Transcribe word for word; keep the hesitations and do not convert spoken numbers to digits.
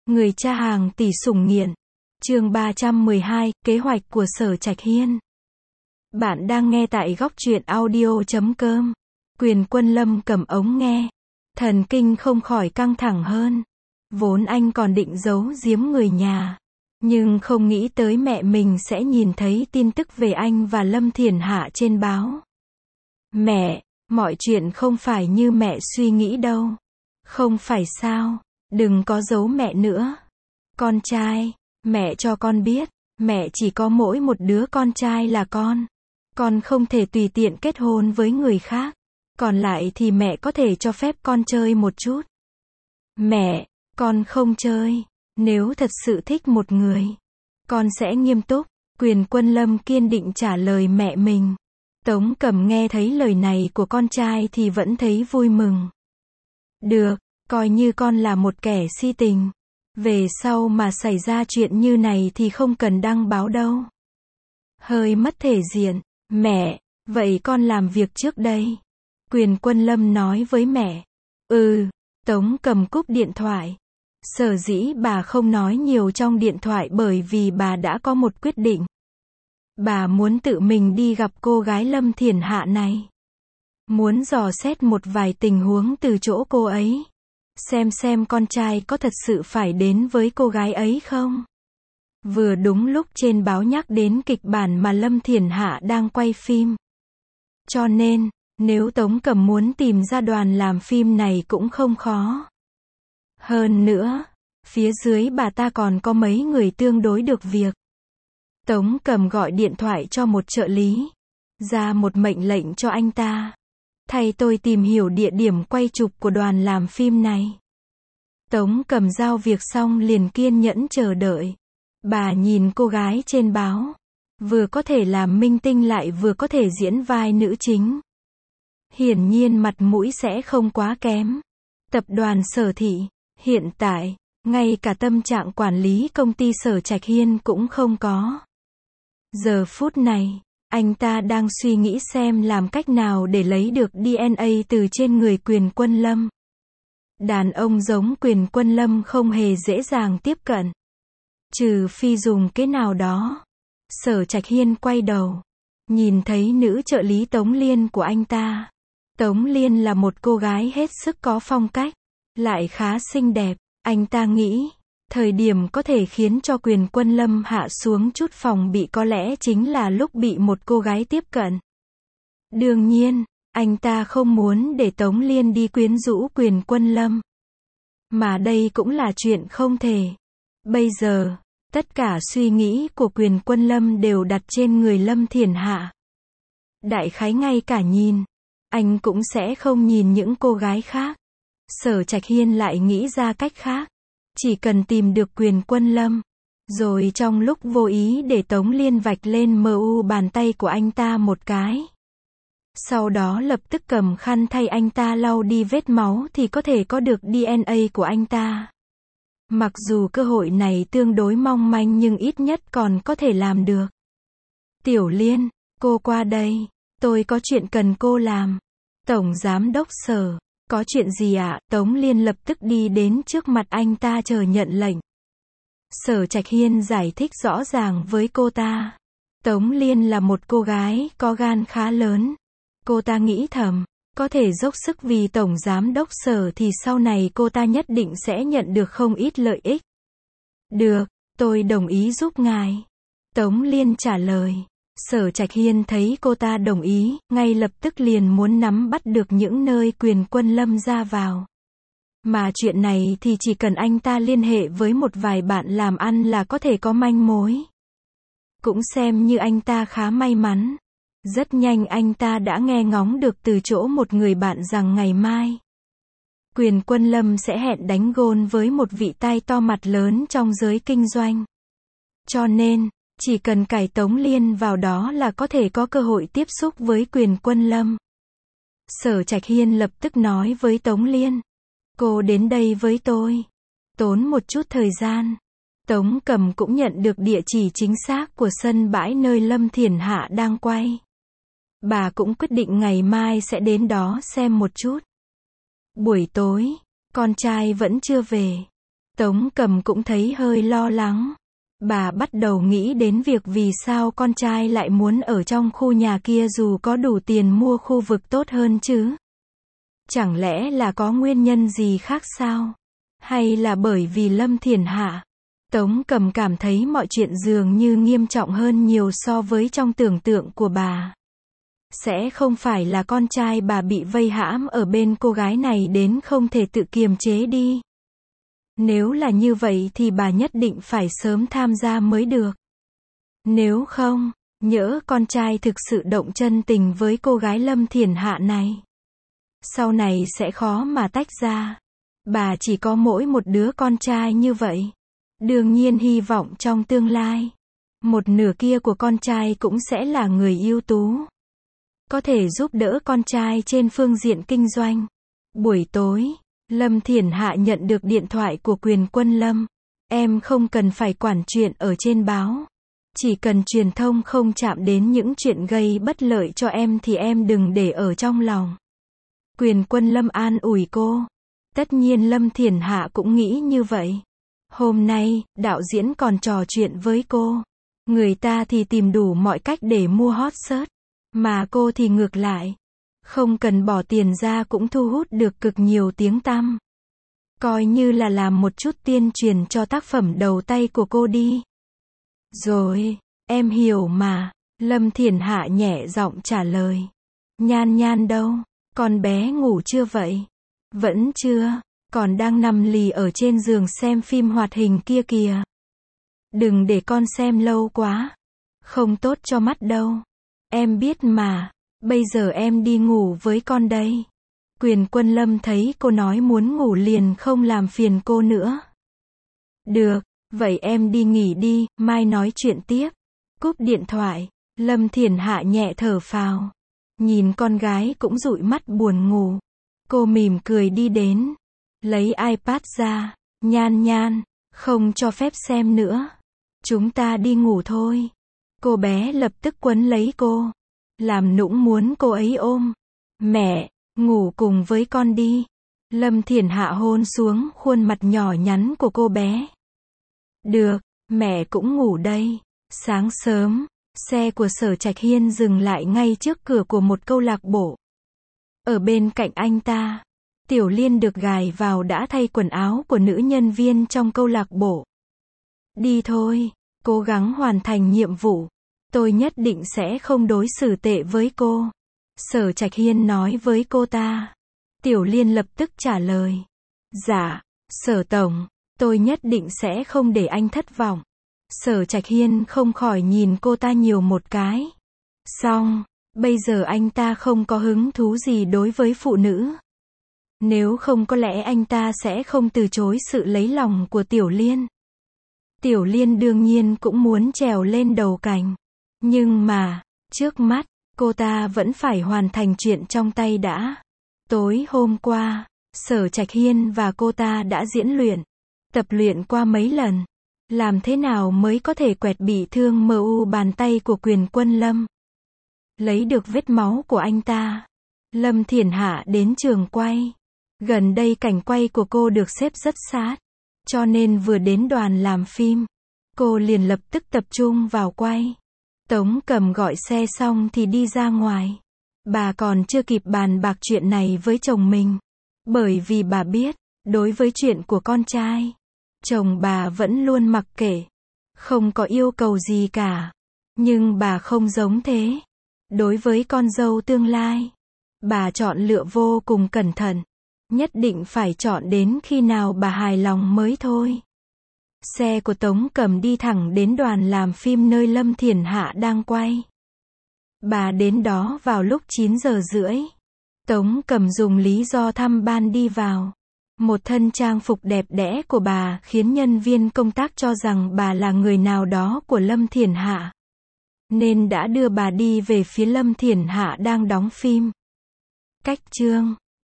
Người cha hàng tỷ sủng nghiện. Chương ba trăm mười hai, kế hoạch của Sở Trạch Hiên. Bạn đang nghe tại góc truyện audio chấm com. Quyền Quân Lâm cầm ống nghe. Thần kinh không khỏi căng thẳng hơn. Vốn anh còn định giấu giếm người nhà. Nhưng không nghĩ tới mẹ mình sẽ nhìn thấy tin tức về anh và Lâm Thiển Hạ trên báo. Mẹ, mọi chuyện không phải như mẹ suy nghĩ đâu. Không phải sao, đừng có giấu mẹ nữa. Con trai, mẹ cho con biết, mẹ chỉ có mỗi một đứa con trai là con. Con không thể tùy tiện kết hôn với người khác. Còn lại thì mẹ có thể cho phép con chơi một chút. Mẹ, con không chơi. Nếu thật sự thích một người, con sẽ nghiêm túc. Quyền Quân Lâm kiên định trả lời mẹ mình. Tống Cẩm nghe thấy lời này của con trai thì vẫn thấy vui mừng. Được, coi như con là một kẻ si tình. Về sau mà xảy ra chuyện như này thì không cần đăng báo đâu. Hơi mất thể diện. Mẹ, vậy con làm việc trước đây. Quyền Quân Lâm nói với mẹ. Ừ, Tống Cẩm cúp điện thoại. Sở dĩ bà không nói nhiều trong điện thoại bởi vì bà đã có một quyết định. Bà muốn tự mình đi gặp cô gái Lâm Thiển Hạ này. Muốn dò xét một vài tình huống từ chỗ cô ấy. Xem xem con trai có thật sự phải đến với cô gái ấy không? Vừa đúng lúc trên báo nhắc đến kịch bản mà Lâm Thiển Hạ đang quay phim. Cho nên, nếu Tống Cẩm muốn tìm ra đoàn làm phim này cũng không khó. Hơn nữa, phía dưới bà ta còn có mấy người tương đối được việc. Tống Cẩm gọi điện thoại cho một trợ lý. Ra một mệnh lệnh cho anh ta. Thay tôi tìm hiểu địa điểm quay chụp của đoàn làm phim này. Tống Cẩm giao việc xong liền kiên nhẫn chờ đợi. Bà nhìn cô gái trên báo. Vừa có thể làm minh tinh lại vừa có thể diễn vai nữ chính. Hiển nhiên mặt mũi sẽ không quá kém. Tập đoàn Sở Thị, hiện tại, ngay cả tâm trạng quản lý công ty Sở Trạch Hiên cũng không có. Giờ phút này, anh ta đang suy nghĩ xem làm cách nào để lấy được đê en a từ trên người Quyền Quân Lâm. Đàn ông giống Quyền Quân Lâm không hề dễ dàng tiếp cận. Trừ phi dùng cái nào đó. Sở Trạch Hiên quay đầu. Nhìn thấy nữ trợ lý Tống Liên của anh ta. Tống Liên là một cô gái hết sức có phong cách. Lại khá xinh đẹp. Anh ta nghĩ, thời điểm có thể khiến cho Quyền Quân Lâm hạ xuống chút phòng bị có lẽ chính là lúc bị một cô gái tiếp cận. Đương nhiên, anh ta không muốn để Tống Liên đi quyến rũ Quyền Quân Lâm. Mà đây cũng là chuyện không thể. Bây giờ, tất cả suy nghĩ của Quyền Quân Lâm đều đặt trên người Lâm Thiển Hạ. Đại khái ngay cả nhìn, anh cũng sẽ không nhìn những cô gái khác. Sở Trạch Hiên lại nghĩ ra cách khác. Chỉ cần tìm được Quyền Quân Lâm. Rồi trong lúc vô ý để Tống Liên vạch lên mờ u bàn tay của anh ta một cái. Sau đó lập tức cầm khăn thay anh ta lau đi vết máu thì có thể có được đê en a của anh ta. Mặc dù cơ hội này tương đối mong manh nhưng ít nhất còn có thể làm được. Tiểu Liên, cô qua đây. Tôi có chuyện cần cô làm. Tổng Giám đốc Sở. Có chuyện gì ạ? À? Tống Liên lập tức đi đến trước mặt anh ta chờ nhận lệnh. Sở Trạch Hiên giải thích rõ ràng với cô ta. Tống Liên là một cô gái có gan khá lớn. Cô ta nghĩ thầm, có thể dốc sức vì Tổng Giám đốc Sở thì sau này cô ta nhất định sẽ nhận được không ít lợi ích. Được, tôi đồng ý giúp ngài. Tống Liên trả lời. Sở Trạch Hiên thấy cô ta đồng ý, ngay lập tức liền muốn nắm bắt được những nơi Quyền Quân Lâm ra vào. Mà chuyện này thì chỉ cần anh ta liên hệ với một vài bạn làm ăn là có thể có manh mối. Cũng xem như anh ta khá may mắn. Rất nhanh anh ta đã nghe ngóng được từ chỗ một người bạn rằng ngày mai Quyền Quân Lâm sẽ hẹn đánh gôn với một vị tai to mặt lớn trong giới kinh doanh. Cho nên, chỉ cần cài Tống Liên vào đó là có thể có cơ hội tiếp xúc với Quyền Quân Lâm. Sở Trạch Hiên lập tức nói với Tống Liên. Cô đến đây với tôi. Tốn một chút thời gian. Tống Cẩm cũng nhận được địa chỉ chính xác của sân bãi nơi Lâm Thiển Hạ đang quay. Bà cũng quyết định ngày mai sẽ đến đó xem một chút. Buổi tối, con trai vẫn chưa về. Tống Cầm cũng thấy hơi lo lắng. Bà bắt đầu nghĩ đến việc vì sao con trai lại muốn ở trong khu nhà kia dù có đủ tiền mua khu vực tốt hơn chứ. Chẳng lẽ là có nguyên nhân gì khác sao? Hay là bởi vì Lâm Thiển Hạ? Tống Cầm cảm thấy mọi chuyện dường như nghiêm trọng hơn nhiều so với trong tưởng tượng của bà. Sẽ không phải là con trai bà bị vây hãm ở bên cô gái này đến không thể tự kiềm chế đi. Nếu là như vậy thì bà nhất định phải sớm tham gia mới được. Nếu không, nhỡ con trai thực sự động chân tình với cô gái Lâm Thiển Hạ này, sau này sẽ khó mà tách ra. Bà chỉ có mỗi một đứa con trai như vậy. Đương nhiên hy vọng trong tương lai, một nửa kia của con trai cũng sẽ là người ưu tú, có thể giúp đỡ con trai trên phương diện kinh doanh. Buổi tối, Lâm Thiển Hạ nhận được điện thoại của Quyền Quân Lâm. Em không cần phải quản chuyện ở trên báo. Chỉ cần truyền thông không chạm đến những chuyện gây bất lợi cho em thì em đừng để ở trong lòng. Quyền Quân Lâm an ủi cô. Tất nhiên Lâm Thiển Hạ cũng nghĩ như vậy. Hôm nay, đạo diễn còn trò chuyện với cô. Người ta thì tìm đủ mọi cách để mua hot search. Mà cô thì ngược lại. Không cần bỏ tiền ra cũng thu hút được cực nhiều tiếng tăm. Coi như là làm một chút tuyên truyền cho tác phẩm đầu tay của cô đi. Rồi, em hiểu mà. Lâm Thiển Hạ nhẹ giọng trả lời. Nhan Nhan đâu? Con bé ngủ chưa vậy? Vẫn chưa, còn đang nằm lì ở trên giường xem phim hoạt hình kia kìa. Đừng để con xem lâu quá. Không tốt cho mắt đâu. Em biết mà, bây giờ em đi ngủ với con đây. Quyền Quân Lâm thấy cô nói muốn ngủ liền không làm phiền cô nữa. Được, vậy em đi nghỉ đi, mai nói chuyện tiếp. Cúp điện thoại, Lâm Thiển Hạ nhẹ thở phào. Nhìn con gái cũng dụi mắt buồn ngủ. Cô mỉm cười đi đến. Lấy iPad ra. Nhan Nhan, không cho phép xem nữa. Chúng ta đi ngủ thôi. Cô bé lập tức quấn lấy cô. Làm nũng muốn cô ấy ôm. Mẹ, ngủ cùng với con đi. Lâm Thiển Hạ hôn xuống khuôn mặt nhỏ nhắn của cô bé. Được, mẹ cũng ngủ đây. Sáng sớm, xe của Sở Trạch Hiên dừng lại ngay trước cửa của một câu lạc bộ. Ở bên cạnh anh ta, Tiểu Liên được gài vào đã thay quần áo của nữ nhân viên trong câu lạc bộ. Đi thôi, cố gắng hoàn thành nhiệm vụ. Tôi nhất định sẽ không đối xử tệ với cô. Sở Trạch Hiên nói với cô ta. Tiểu Liên lập tức trả lời. Dạ, Sở Tổng, tôi nhất định sẽ không để anh thất vọng. Sở Trạch Hiên không khỏi nhìn cô ta nhiều một cái. Xong, bây giờ anh ta không có hứng thú gì đối với phụ nữ. Nếu không có lẽ anh ta sẽ không từ chối sự lấy lòng của Tiểu Liên. Tiểu Liên đương nhiên cũng muốn trèo lên đầu cành. Nhưng mà, trước mắt, cô ta vẫn phải hoàn thành chuyện trong tay đã. Tối hôm qua, Sở Trạch Hiên và cô ta đã diễn luyện. Tập luyện qua mấy lần. Làm thế nào mới có thể quẹt bị thương mờ u bàn tay của Quyền Quân Lâm. Lấy được vết máu của anh ta. Lâm Thiển Hạ đến trường quay. Gần đây cảnh quay của cô được xếp rất sát. Cho nên vừa đến đoàn làm phim, cô liền lập tức tập trung vào quay. Tống Cầm gọi xe xong thì đi ra ngoài. Bà còn chưa kịp bàn bạc chuyện này với chồng mình. Bởi vì bà biết, đối với chuyện của con trai, chồng bà vẫn luôn mặc kệ. Không có yêu cầu gì cả. Nhưng bà không giống thế. Đối với con dâu tương lai, bà chọn lựa vô cùng cẩn thận. Nhất định phải chọn đến khi nào bà hài lòng mới thôi. Xe của Tống Cầm đi thẳng đến đoàn làm phim nơi Lâm Thiển Hạ đang quay. Bà đến đó vào lúc chín giờ rưỡi. Tống Cầm dùng lý do thăm ban đi vào. Một thân trang phục đẹp đẽ của bà khiến nhân viên công tác cho rằng bà là người nào đó của Lâm Thiển Hạ. Nên đã đưa bà đi về phía Lâm Thiển Hạ đang đóng phim. Cách chương